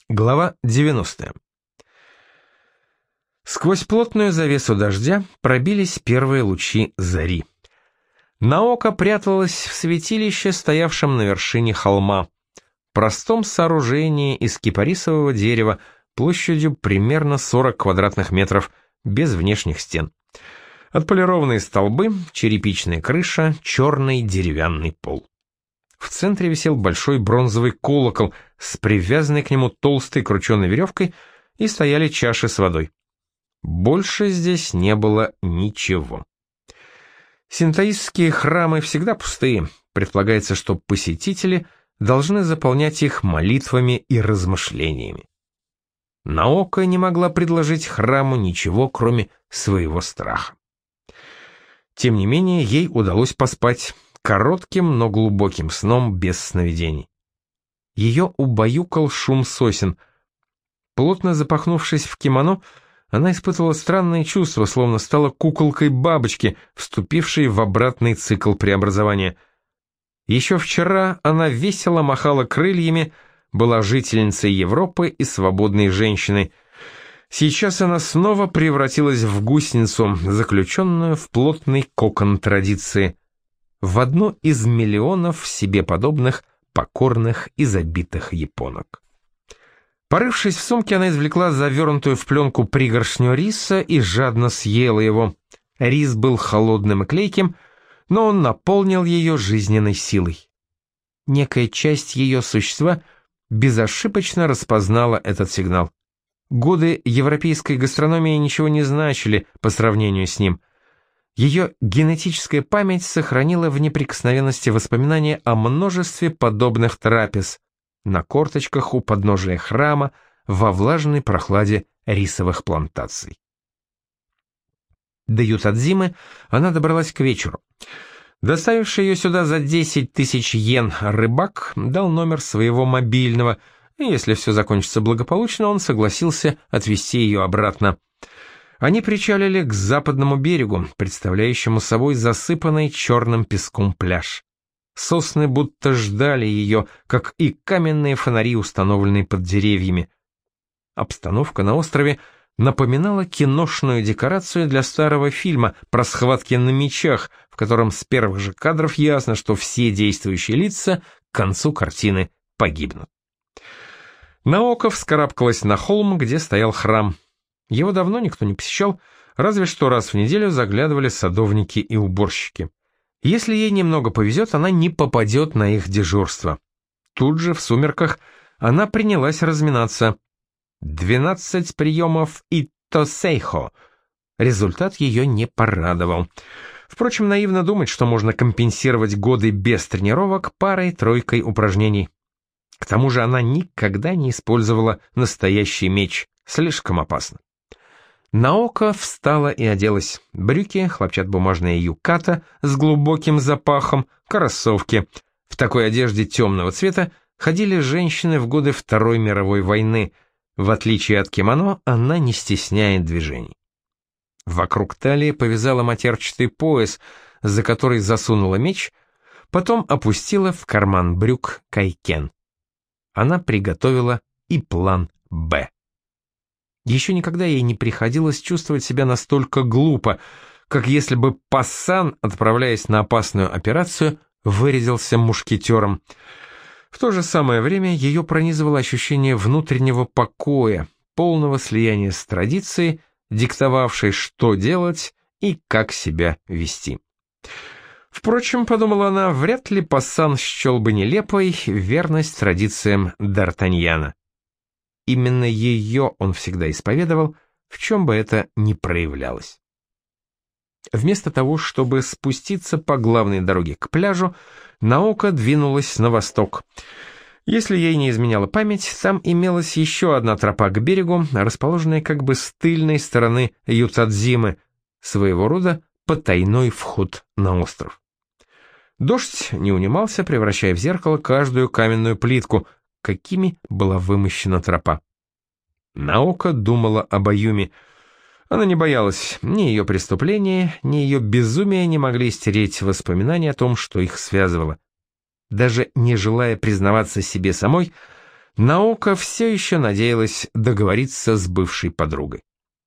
Глава 90. Сквозь плотную завесу дождя пробились первые лучи зари. Наока пряталась в святилище, стоявшем на вершине холма, простом сооружении из кипарисового дерева площадью примерно 40 квадратных метров, без внешних стен. Отполированные столбы, черепичная крыша, черный деревянный пол. В центре висел большой бронзовый колокол с привязанной к нему толстой крученой веревкой, и стояли чаши с водой. Больше здесь не было ничего. Синтоистские храмы всегда пустые. Предполагается, что посетители должны заполнять их молитвами и размышлениями. Наока не могла предложить храму ничего, кроме своего страха. Тем не менее, ей удалось поспать коротким, но глубоким сном без сновидений. Ее убаюкал шум сосен. Плотно запахнувшись в кимоно, она испытывала странные чувства, словно стала куколкой бабочки, вступившей в обратный цикл преобразования. Еще вчера она весело махала крыльями, была жительницей Европы и свободной женщиной. Сейчас она снова превратилась в гусеницу, заключенную в плотный кокон традиции, в одну из миллионов себе подобных, покорных и забитых японок. Порывшись в сумке, она извлекла завернутую в пленку пригоршню риса и жадно съела его. Рис был холодным и клейким, но он наполнил ее жизненной силой. Некая часть ее существа безошибочно распознала этот сигнал. Годы европейской гастрономии ничего не значили по сравнению с ним. Ее генетическая память сохранила в неприкосновенности воспоминания о множестве подобных трапез на корточках у подножия храма во влажной прохладе рисовых плантаций. До Ютадзимы она добралась к вечеру. Доставивший ее сюда за 10 тысяч йен рыбак дал номер своего мобильного, и если все закончится благополучно, он согласился отвезти ее обратно. Они причалили к западному берегу, представляющему собой засыпанный черным песком пляж. Сосны будто ждали ее, как и каменные фонари, установленные под деревьями. Обстановка на острове напоминала киношную декорацию для старого фильма про схватки на мечах, в котором с первых же кадров ясно, что все действующие лица к концу картины погибнут. Наока вскарабкалась на холм, где стоял храм. Его давно никто не посещал, разве что раз в неделю заглядывали садовники и уборщики. Если ей немного повезет, она не попадет на их дежурство. Тут же, в сумерках, она принялась разминаться. 12 приемов итто-сейхо. Результат ее не порадовал. Впрочем, наивно думать, что можно компенсировать годы без тренировок парой-тройкой упражнений. К тому же она никогда не использовала настоящий меч, слишком опасно. Наока встала и оделась. Брюки, хлопчатобумажная юката с глубоким запахом, кроссовки. В такой одежде темного цвета ходили женщины в годы Второй мировой войны. В отличие от кимоно, она не стесняет движений. Вокруг талии повязала матерчатый пояс, за который засунула меч, потом опустила в карман брюк кайкен. Она приготовила и план «Б». Еще никогда ей не приходилось чувствовать себя настолько глупо, как если бы пассан, отправляясь на опасную операцию, вырядился мушкетером. В то же самое время ее пронизывало ощущение внутреннего покоя, полного слияния с традицией, диктовавшей, что делать и как себя вести. Впрочем, подумала она, вряд ли пассан счел бы нелепой верность традициям Д'Артаньяна. Именно ее он всегда исповедовал, в чем бы это ни проявлялось. Вместо того, чтобы спуститься по главной дороге к пляжу, Наока двинулась на восток. Если ей не изменяла память, там имелась еще одна тропа к берегу, расположенная как бы с тыльной стороны Ютадзимы, своего рода потайной вход на остров. Дождь не унимался, превращая в зеркало каждую каменную плитку, какими была вымощена тропа. Наока думала об Аюми. Она не боялась, ни ее преступления, ни ее безумия не могли стереть воспоминания о том, что их связывало. Даже не желая признаваться себе самой, Наока все еще надеялась договориться с бывшей подругой.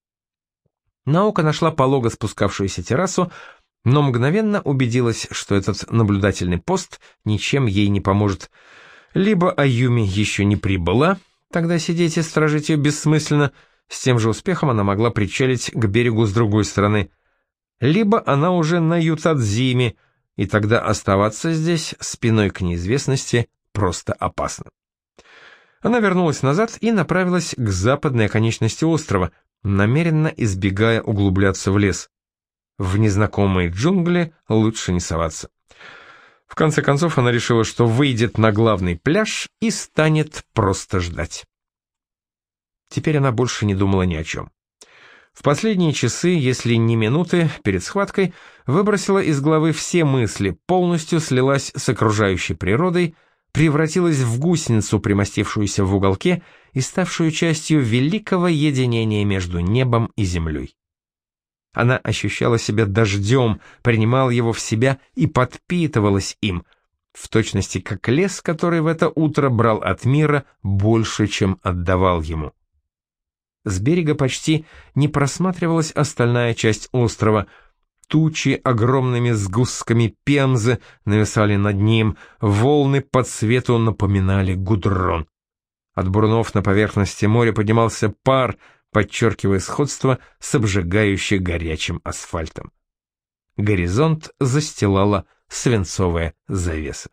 Наока нашла полого спускавшуюся террасу, но мгновенно убедилась, что этот наблюдательный пост ничем ей не поможет. Либо Аюми еще не прибыла, тогда сидеть и сторожить ее бессмысленно, с тем же успехом она могла причалить к берегу с другой стороны, либо она уже на Ютадзиме, и тогда оставаться здесь спиной к неизвестности просто опасно. Она вернулась назад и направилась к западной оконечности острова, намеренно избегая углубляться в лес. В незнакомые джунгли лучше не соваться. В конце концов она решила, что выйдет на главный пляж и станет просто ждать. Теперь она больше не думала ни о чем. В последние часы, если не минуты, перед схваткой, выбросила из головы все мысли, полностью слилась с окружающей природой, превратилась в гусеницу, примостившуюся в уголке и ставшую частью великого единения между небом и землей. Она ощущала себя дождем, принимала его в себя и подпитывалась им, в точности как лес, который в это утро брал от мира больше, чем отдавал ему. С берега почти не просматривалась остальная часть острова. Тучи огромными сгустками пемзы нависали над ним, волны по цвету напоминали гудрон. От бурунов на поверхности моря поднимался пар, подчеркивая сходство с обжигающе горячим асфальтом. Горизонт застилала свинцовая завеса.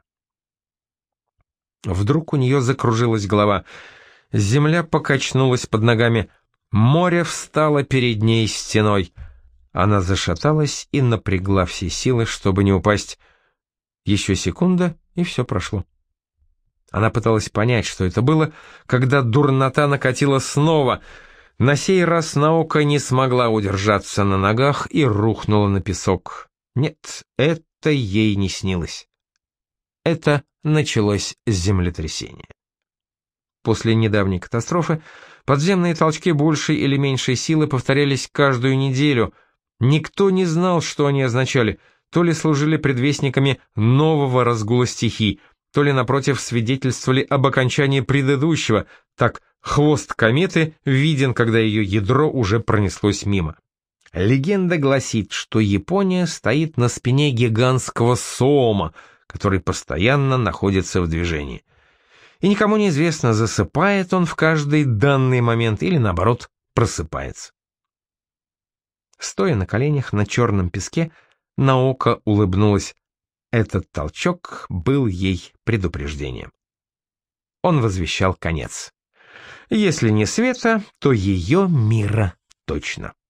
Вдруг у нее закружилась голова. Земля покачнулась под ногами. Море встало перед ней стеной. Она зашаталась и напрягла все силы, чтобы не упасть. Еще секунда, и все прошло. Она пыталась понять, что это было, когда дурнота накатила снова. На сей раз Наока не смогла удержаться на ногах и рухнула на песок. Нет, это ей не снилось. Это началось землетрясение. После недавней катастрофы подземные толчки большей или меньшей силы повторялись каждую неделю. Никто не знал, что они означали, то ли служили предвестниками нового разгула стихий, то ли, напротив, свидетельствовали об окончании предыдущего, так хвост кометы виден, когда ее ядро уже пронеслось мимо. Легенда гласит, что Япония стоит на спине гигантского сома, который постоянно находится в движении. И никому не известно, засыпает он в каждый данный момент или, наоборот, просыпается. Стоя на коленях на черном песке, Наока улыбнулась. Этот толчок был ей предупреждением. Он возвещал конец. Если не света, то ее мира точно.